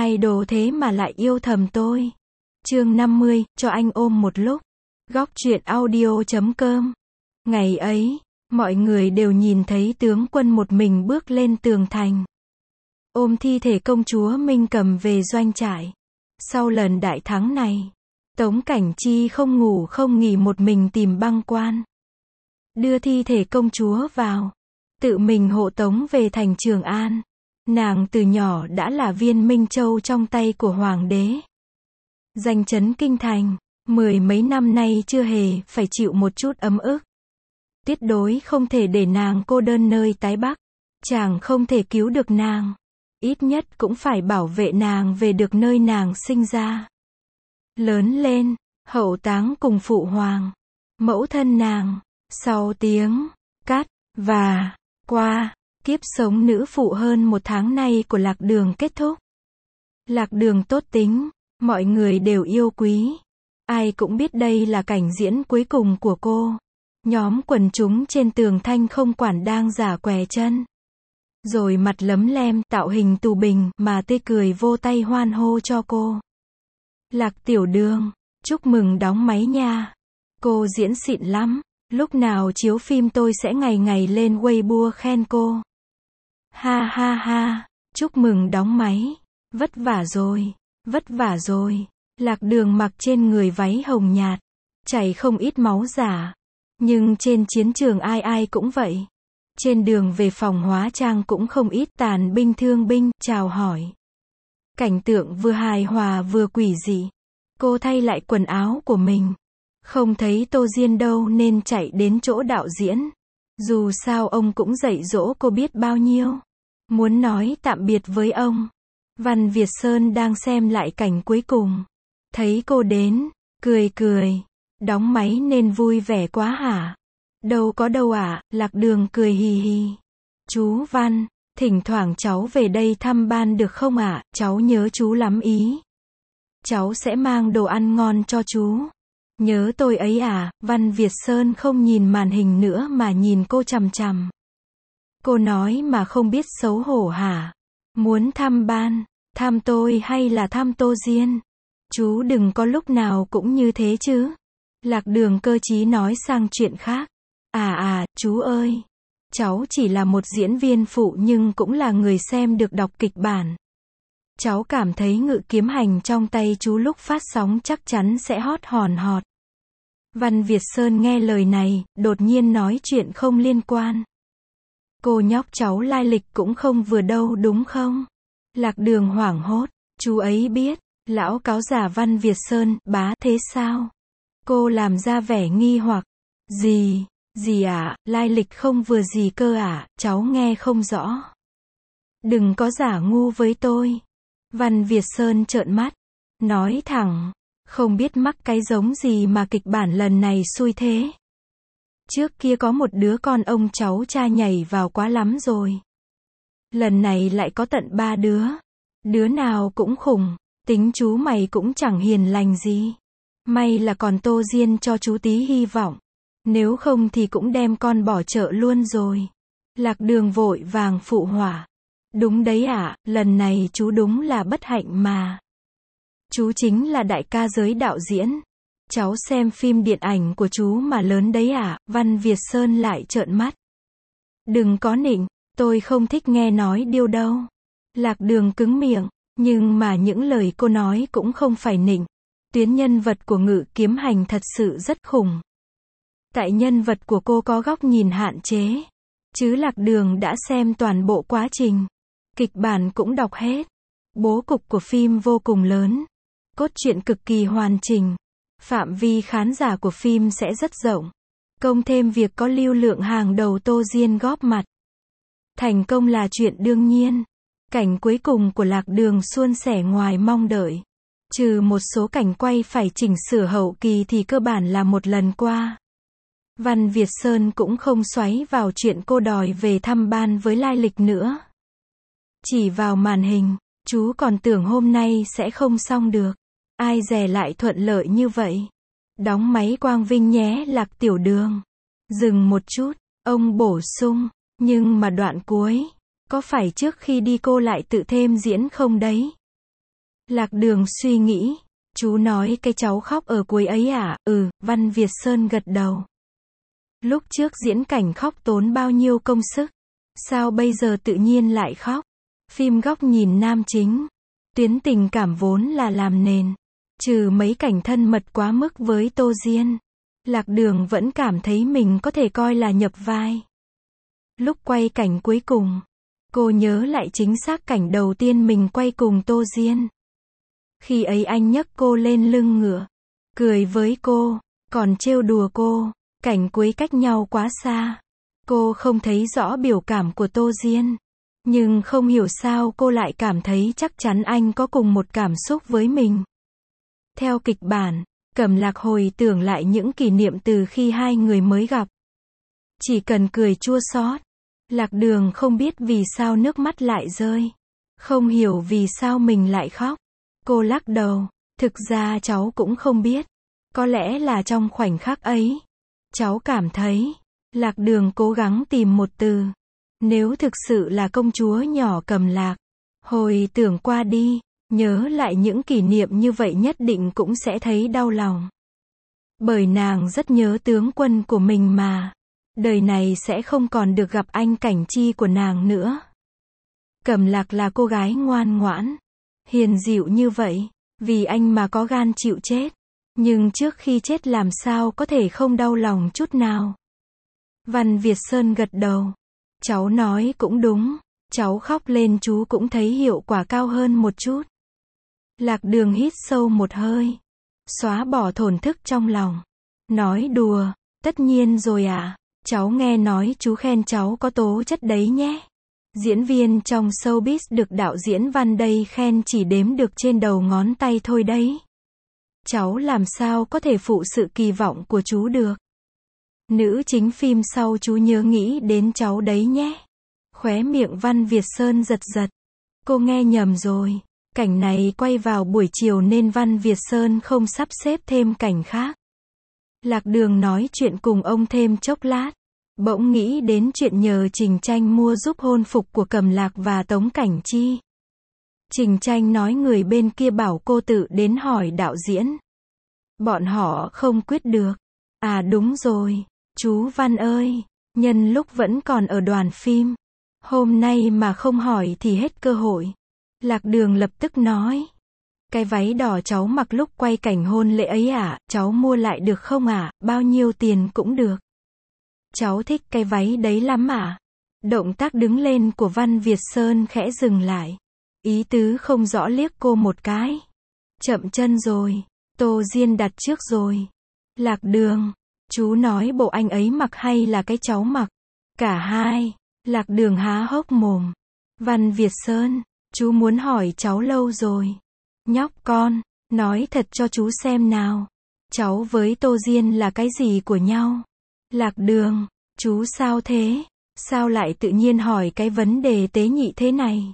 idol thế mà lại yêu thầm tôi. Chương 50, cho anh ôm một lúc. Góc truyện audio.com. Ngày ấy, mọi người đều nhìn thấy tướng quân một mình bước lên tường thành. Ôm thi thể công chúa Minh cầm về doanh trại. Sau lần đại thắng này, Tống Cảnh Chi không ngủ không nghỉ một mình tìm băng quan. Đưa thi thể công chúa vào. Tự mình hộ tống về thành Trường An. Nàng từ nhỏ đã là viên Minh Châu trong tay của hoàng đế. Danh chấn kinh thành, 10 mấy năm nay chưa hề phải chịu một chút ấm ức. Tuyệt đối không thể để nàng cô đơn nơi Tái Bắc. Chàng không thể cứu được nàng. Ít nhất cũng phải bảo vệ nàng về được nơi nàng sinh ra. Lớn lên, hậu táng cùng phụ hoàng. Mẫu thân nàng, sau tiếng cắt và qua, kiếp sống nữ phụ hơn một tháng nay của Lạc Đường kết thúc. Lạc Đường tốt tính, mọi người đều yêu quý. Ai cũng biết đây là cảnh diễn cuối cùng của cô. Nhóm quần chúng trên tường thanh không quản đang giả què chân. Rồi mặt lấm lem, tạo hình tù bình, mà tươi cười vô tay hoan hô cho cô. Lạc Tiểu Đường, chúc mừng đóng máy nha. Cô diễn xịn lắm. Lúc nào chiếu phim tôi sẽ ngày ngày lên Weibo khen cô. Ha ha ha, chúc mừng đóng máy. Vất vả rồi, vất vả rồi. Lạc Đường mặc trên người váy hồng nhạt, chảy không ít máu giả. Nhưng trên chiến trường ai ai cũng vậy. Trên đường về phòng hóa trang cũng không ít tàn binh thương binh, chào hỏi. Cảnh tượng vừa hài hòa vừa quỷ dị. Cô thay lại quần áo của mình. Không thấy Tô Diên đâu nên chạy đến chỗ đạo diễn. Dù sao ông cũng dạy dỗ cô biết bao nhiêu. Muốn nói tạm biệt với ông. Văn Việt Sơn đang xem lại cảnh cuối cùng. Thấy cô đến, cười cười. Đóng máy nên vui vẻ quá hả? Đâu có đâu ạ, Lạc Đường cười hì hì. Chú Văn, thỉnh thoảng cháu về đây thăm ban được không ạ? Cháu nhớ chú lắm ý. Cháu sẽ mang đồ ăn ngon cho chú. Nhớ tôi ấy à? Văn Việt Sơn không nhìn màn hình nữa mà nhìn cô chằm chằm. Cô nói mà không biết xấu hổ hả? Muốn thăm ban, thăm tôi hay là thăm Tô Diên? Chú đừng có lúc nào cũng như thế chứ. Lạc Đường cơ trí nói sang chuyện khác. Chú ơi. Cháu chỉ là một diễn viên phụ nhưng cũng là người xem được đọc kịch bản. Cháu cảm thấy ngự kiếm hành trong tay chú lúc phát sóng chắc chắn sẽ hot hòn hot. Văn Việt Sơn nghe lời này, đột nhiên nói chuyện không liên quan. Cô nhóc cháu lai lịch cũng không vừa đâu đúng không? Lạc Đường hoảng hốt, chú ấy biết. Lão cáo giả Văn Việt Sơn, bá thế sao? Cô làm ra vẻ nghi hoặc. Gì ạ, lai lịch không vừa gì cơ ạ, cháu nghe không rõ. Đừng có giả ngu với tôi. Văn Việt Sơn trợn mắt. Nói thẳng, không biết mắc cái giống gì mà kịch bản lần này xui thế. Trước kia có một đứa con ông cháu cha nhảy vào quá lắm rồi. Lần này lại có tận 3 đứa. Đứa nào cũng khủng, tính chú mày cũng chẳng hiền lành gì. May là còn Tô Diên cho chú tí hy vọng. Nếu không thì cũng đem con bỏ chợ luôn rồi. Lạc Đường vội vàng phụ họa. Đúng đấy ạ, lần này chú đúng là bất hạnh mà. Chú chính là đại ca giới đạo diễn. Cháu xem phim điện ảnh của chú mà lớn đấy ạ. Văn Việt Sơn lại trợn mắt. Đừng có nịnh, tôi không thích nghe nói điêu đâu. Lạc Đường cứng miệng, nhưng mà những lời cô nói cũng không phải nịnh. Tuyến nhân vật của ngự kiếm hành thật sự rất khủng. Tại nhân vật của cô có góc nhìn hạn chế. Chứ Lạc Đường đã xem toàn bộ quá trình. Kịch bản cũng đọc hết. Bố cục của phim vô cùng lớn. Cốt truyện cực kỳ hoàn chỉnh. Phạm vi khán giả của phim sẽ rất rộng. Công thêm việc có lưu lượng hàng đầu Tô Diên góp mặt. Thành công là chuyện đương nhiên. Cảnh cuối cùng của Lạc Đường suôn sẻ ngoài mong đợi. Trừ một số cảnh quay phải chỉnh sửa hậu kỳ thì cơ bản là một lần qua. Văn Việt Sơn cũng không xoáy vào chuyện cô đòi về thăm ban với lai lịch nữa. Chỉ vào màn hình, chú còn tưởng hôm nay sẽ không xong được. Ai dè lại thuận lợi như vậy. Đóng máy quang vinh nhé Lạc Tiểu Đường. Dừng một chút, ông bổ sung. Nhưng mà đoạn cuối, có phải trước khi đi cô lại tự thêm diễn không đấy? Lạc Đường suy nghĩ. Chú nói cái cháu khóc ở cuối ấy à? Ừ, Văn Việt Sơn gật đầu. Lúc trước diễn cảnh khóc tốn bao nhiêu công sức. Sao bây giờ tự nhiên lại khóc? Phim góc nhìn nam chính. Tuyến tình cảm vốn là làm nền. Trừ mấy cảnh thân mật quá mức với Tô Diên, Lạc Đường vẫn cảm thấy mình có thể coi là nhập vai. Lúc quay cảnh cuối cùng, cô nhớ lại chính xác cảnh đầu tiên mình quay cùng Tô Diên. Khi ấy anh nhấc cô lên lưng ngựa, cười với cô, còn trêu đùa cô. Cảnh cuối cách nhau quá xa. Cô không thấy rõ biểu cảm của Tô Diên. Nhưng không hiểu sao cô lại cảm thấy chắc chắn anh có cùng một cảm xúc với mình. Theo kịch bản, Cẩm Lạc hồi tưởng lại những kỷ niệm từ khi hai người mới gặp. Chỉ cần cười chua xót. Lạc Đường không biết vì sao nước mắt lại rơi. Không hiểu vì sao mình lại khóc. Cô lắc đầu. Thực ra cháu cũng không biết. Có lẽ là trong khoảnh khắc ấy, cháu cảm thấy. Lạc Đường cố gắng tìm một từ. Nếu thực sự là công chúa nhỏ Cẩm Lạc, hồi tưởng qua đi, nhớ lại những kỷ niệm như vậy nhất định cũng sẽ thấy đau lòng. Bởi nàng rất nhớ tướng quân của mình mà. Đời này sẽ không còn được gặp anh Cảnh Chi của nàng nữa. Cẩm Lạc là cô gái ngoan ngoãn, hiền dịu như vậy, vì anh mà có gan chịu chết. Nhưng trước khi chết làm sao có thể không đau lòng chút nào. Văn Việt Sơn gật đầu. Cháu nói cũng đúng. Cháu khóc lên chú cũng thấy hiệu quả cao hơn một chút. Lạc Đường hít sâu một hơi. Xóa bỏ thổn thức trong lòng. Nói đùa. Tất nhiên rồi à. Cháu nghe nói chú khen cháu có tố chất đấy nhé. Diễn viên trong showbiz được đạo diễn Văn đây khen chỉ đếm được trên đầu ngón tay thôi đấy. Cháu làm sao có thể phụ sự kỳ vọng của chú được. Nữ chính phim sau chú nhớ nghĩ đến cháu đấy nhé. Khóe miệng Văn Việt Sơn giật giật. Cô nghe nhầm rồi. Cảnh này quay vào buổi chiều nên Văn Việt Sơn không sắp xếp thêm cảnh khác. Lạc Đường nói chuyện cùng ông thêm chốc lát. Bỗng nghĩ đến chuyện nhờ Trình Tranh mua giúp hôn phục của Cẩm Lạc và Tống Cảnh Chi. Trình Tranh nói người bên kia bảo cô tự đến hỏi đạo diễn. Bọn họ không quyết được. À đúng rồi. Chú Văn ơi, nhân lúc vẫn còn ở đoàn phim, hôm nay mà không hỏi thì hết cơ hội. Lạc Đường lập tức nói. Cái váy đỏ cháu mặc lúc quay cảnh hôn lễ ấy à, cháu mua lại được không à, bao nhiêu tiền cũng được. Cháu thích cái váy đấy lắm à. Động tác đứng lên của Văn Việt Sơn khẽ dừng lại. Ý tứ không rõ liếc cô một cái. Chậm chân rồi, Tô Diên đặt trước rồi. Lạc Đường. Chú nói bộ anh ấy mặc hay là cái cháu mặc? Cả hai. Lạc Đường há hốc mồm. Văn Việt Sơn, chú muốn hỏi cháu lâu rồi. Nhóc con, nói thật cho chú xem nào. Cháu với Tô Diên là cái gì của nhau? Lạc Đường, chú sao thế? Sao lại tự nhiên hỏi cái vấn đề tế nhị thế này?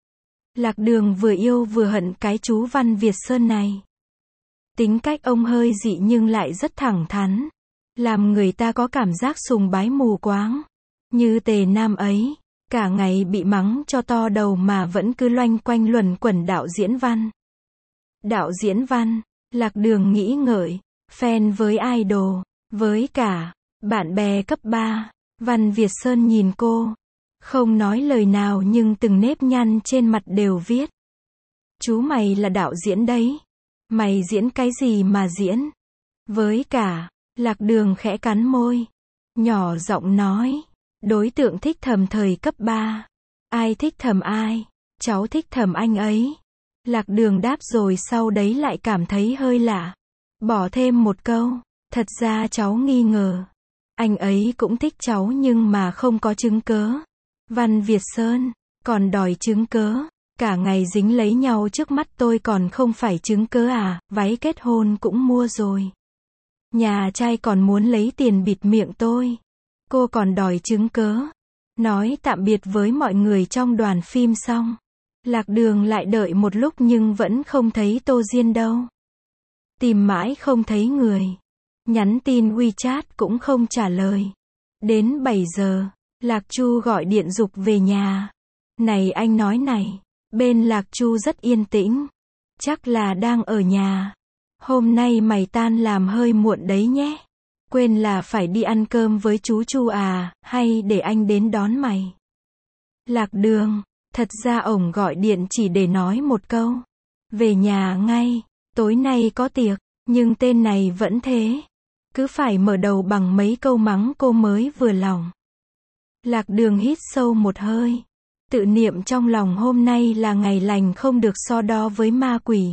Lạc Đường vừa yêu vừa hận cái chú Văn Việt Sơn này. Tính cách ông hơi dị nhưng lại rất thẳng thắn. Làm người ta có cảm giác sùng bái mù quáng. Như Tề Nam ấy, cả ngày bị mắng cho to đầu mà vẫn cứ loanh quanh luẩn quẩn đạo diễn Văn. Đạo diễn Văn, Lạc Đường nghĩ ngợi, fan với idol, với cả bạn bè cấp 3. Văn Việt Sơn nhìn cô, không nói lời nào nhưng từng nếp nhăn trên mặt đều viết. Chú mày là đạo diễn đấy. Mày diễn cái gì mà diễn? Với cả, Lạc Đường khẽ cắn môi, nhỏ giọng nói, đối tượng thích thầm thời cấp 3. Ai thích thầm ai? Cháu thích thầm anh ấy. Lạc Đường đáp rồi sau đấy lại cảm thấy hơi lạ. Bỏ thêm một câu, thật ra cháu nghi ngờ. Anh ấy cũng thích cháu nhưng mà không có chứng cớ. Văn Việt Sơn, còn đòi chứng cớ. Cả ngày dính lấy nhau trước mắt tôi còn không phải chứng cớ à, váy kết hôn cũng mua rồi. Nhà trai còn muốn lấy tiền bịt miệng tôi. Cô còn đòi chứng cớ. Nói tạm biệt với mọi người trong đoàn phim xong. Lạc Đường lại đợi một lúc nhưng vẫn không thấy Tô Diên đâu. Tìm mãi không thấy người. Nhắn tin WeChat cũng không trả lời. Đến 7 giờ, Lạc Chu gọi điện giục về nhà. Này anh nói này, bên Lạc Chu rất yên tĩnh. chắc là đang ở nhà. Hôm nay mày tan làm hơi muộn đấy nhé. Quên là phải đi ăn cơm với chú Chu à, hay để anh đến đón mày? Lạc Đường, thật ra ổng gọi điện chỉ để nói một câu. Về nhà ngay, tối nay có tiệc, nhưng tên này vẫn thế. Cứ phải mở đầu bằng mấy câu mắng cô mới vừa lòng. Lạc Đường hít sâu một hơi. Tự niệm trong lòng hôm nay là ngày lành không được so đo với ma quỷ.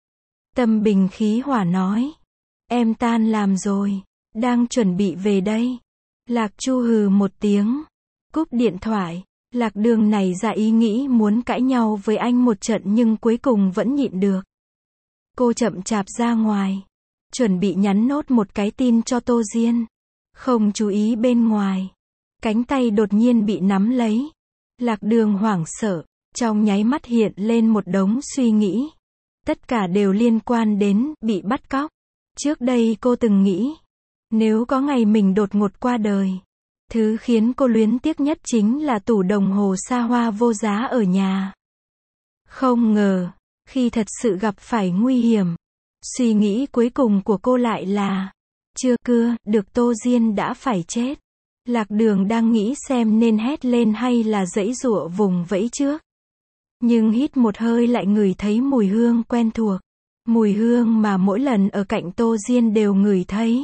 Tâm bình khí hòa nói. Em tan làm rồi, đang chuẩn bị về đây. Lạc Chu hừ một tiếng. Cúp điện thoại. Lạc Đường này ra ý nghĩ muốn cãi nhau với anh một trận nhưng cuối cùng vẫn nhịn được. Cô chậm chạp ra ngoài. Chuẩn bị nhắn nốt một cái tin cho Tô Diên. Không chú ý bên ngoài. Cánh tay đột nhiên bị nắm lấy. Lạc Đường hoảng sợ. Trong nháy mắt hiện lên một đống suy nghĩ. Tất cả đều liên quan đến bị bắt cóc. Trước đây cô từng nghĩ. Nếu có ngày mình đột ngột qua đời. Thứ khiến cô luyến tiếc nhất chính là tủ đồng hồ xa hoa vô giá ở nhà. Không ngờ, khi thật sự gặp phải nguy hiểm, suy nghĩ cuối cùng của cô lại là, chưa cưa, được Tô Diên đã phải chết. Lạc Đường đang nghĩ xem nên hét lên hay là giãy giụa vùng vẫy trước. Nhưng hít một hơi lại ngửi thấy mùi hương quen thuộc. Mùi hương mà mỗi lần ở cạnh Tô Diên đều ngửi thấy.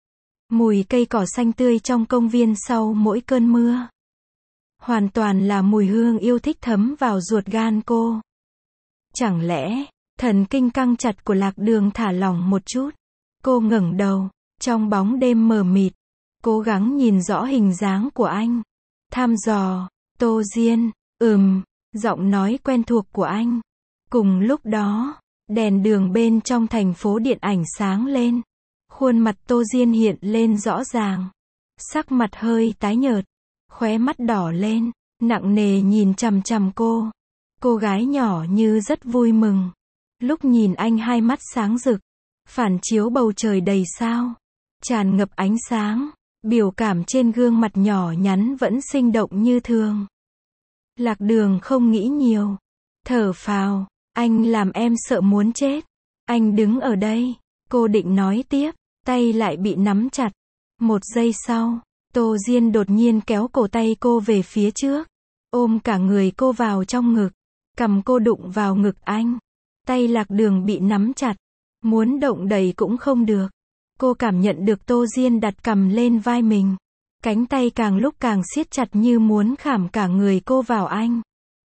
Mùi cây cỏ xanh tươi trong công viên sau mỗi cơn mưa. Hoàn toàn là mùi hương yêu thích thấm vào ruột gan cô. Chẳng lẽ, thần kinh căng chặt của Lạc Đường thả lỏng một chút. Cô ngẩng đầu, trong bóng đêm mờ mịt, cố gắng nhìn rõ hình dáng của anh. Thăm dò, Tô Diên, giọng nói quen thuộc của anh. Cùng lúc đó, đèn đường bên trong thành phố điện ảnh sáng lên. Khuôn mặt Tô Diên hiện lên rõ ràng. Sắc mặt hơi tái nhợt. Khóe mắt đỏ lên. Nặng nề nhìn chằm chằm cô. Cô gái nhỏ như rất vui mừng. Lúc nhìn anh hai mắt sáng rực. Phản chiếu bầu trời đầy sao. Tràn ngập ánh sáng. Biểu cảm trên gương mặt nhỏ nhắn vẫn sinh động như thường. Lạc Đường không nghĩ nhiều. Thở phào. Anh làm em sợ muốn chết. Anh đứng ở đây. Cô định nói tiếp. Tay lại bị nắm chặt. Một giây sau, Tô Diên đột nhiên kéo cổ tay cô về phía trước. Ôm cả người cô vào trong ngực. Cằm cô đụng vào ngực anh. Tay Lạc Đường bị nắm chặt. Muốn động đậy cũng không được. Cô cảm nhận được Tô Diên đặt cằm lên vai mình. Cánh tay càng lúc càng siết chặt như muốn khảm cả người cô vào anh.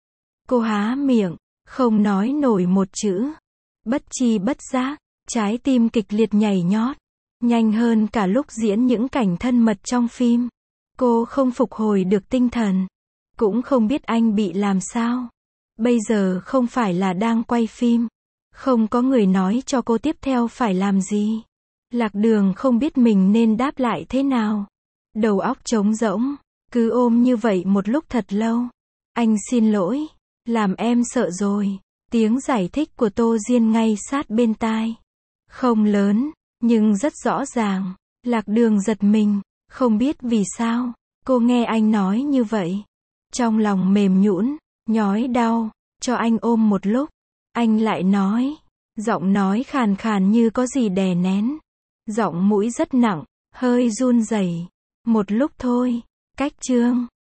Cô há miệng, không nói nổi một chữ. Bất chi bất giác, trái tim kịch liệt nhảy nhót. Nhanh hơn cả lúc diễn những cảnh thân mật trong phim. Cô không phục hồi được tinh thần. Cũng không biết anh bị làm sao. Bây giờ không phải là đang quay phim. Không có người nói cho cô tiếp theo phải làm gì. Lạc Đường không biết mình nên đáp lại thế nào. Đầu óc trống rỗng. Cứ ôm như vậy một lúc thật lâu. Anh xin lỗi. Làm em sợ rồi. Tiếng giải thích của Tô Diên ngay sát bên tai. Không lớn. Nhưng rất rõ ràng. Lạc Đường giật mình. Không biết vì sao. Cô nghe anh nói như vậy. Trong lòng mềm nhũn, nhói đau. Cho anh ôm một lúc. Anh lại nói. Giọng nói khàn khàn như có gì đè nén. Giọng mũi rất nặng. Hơi run rẩy. Một lúc thôi. Cách chương.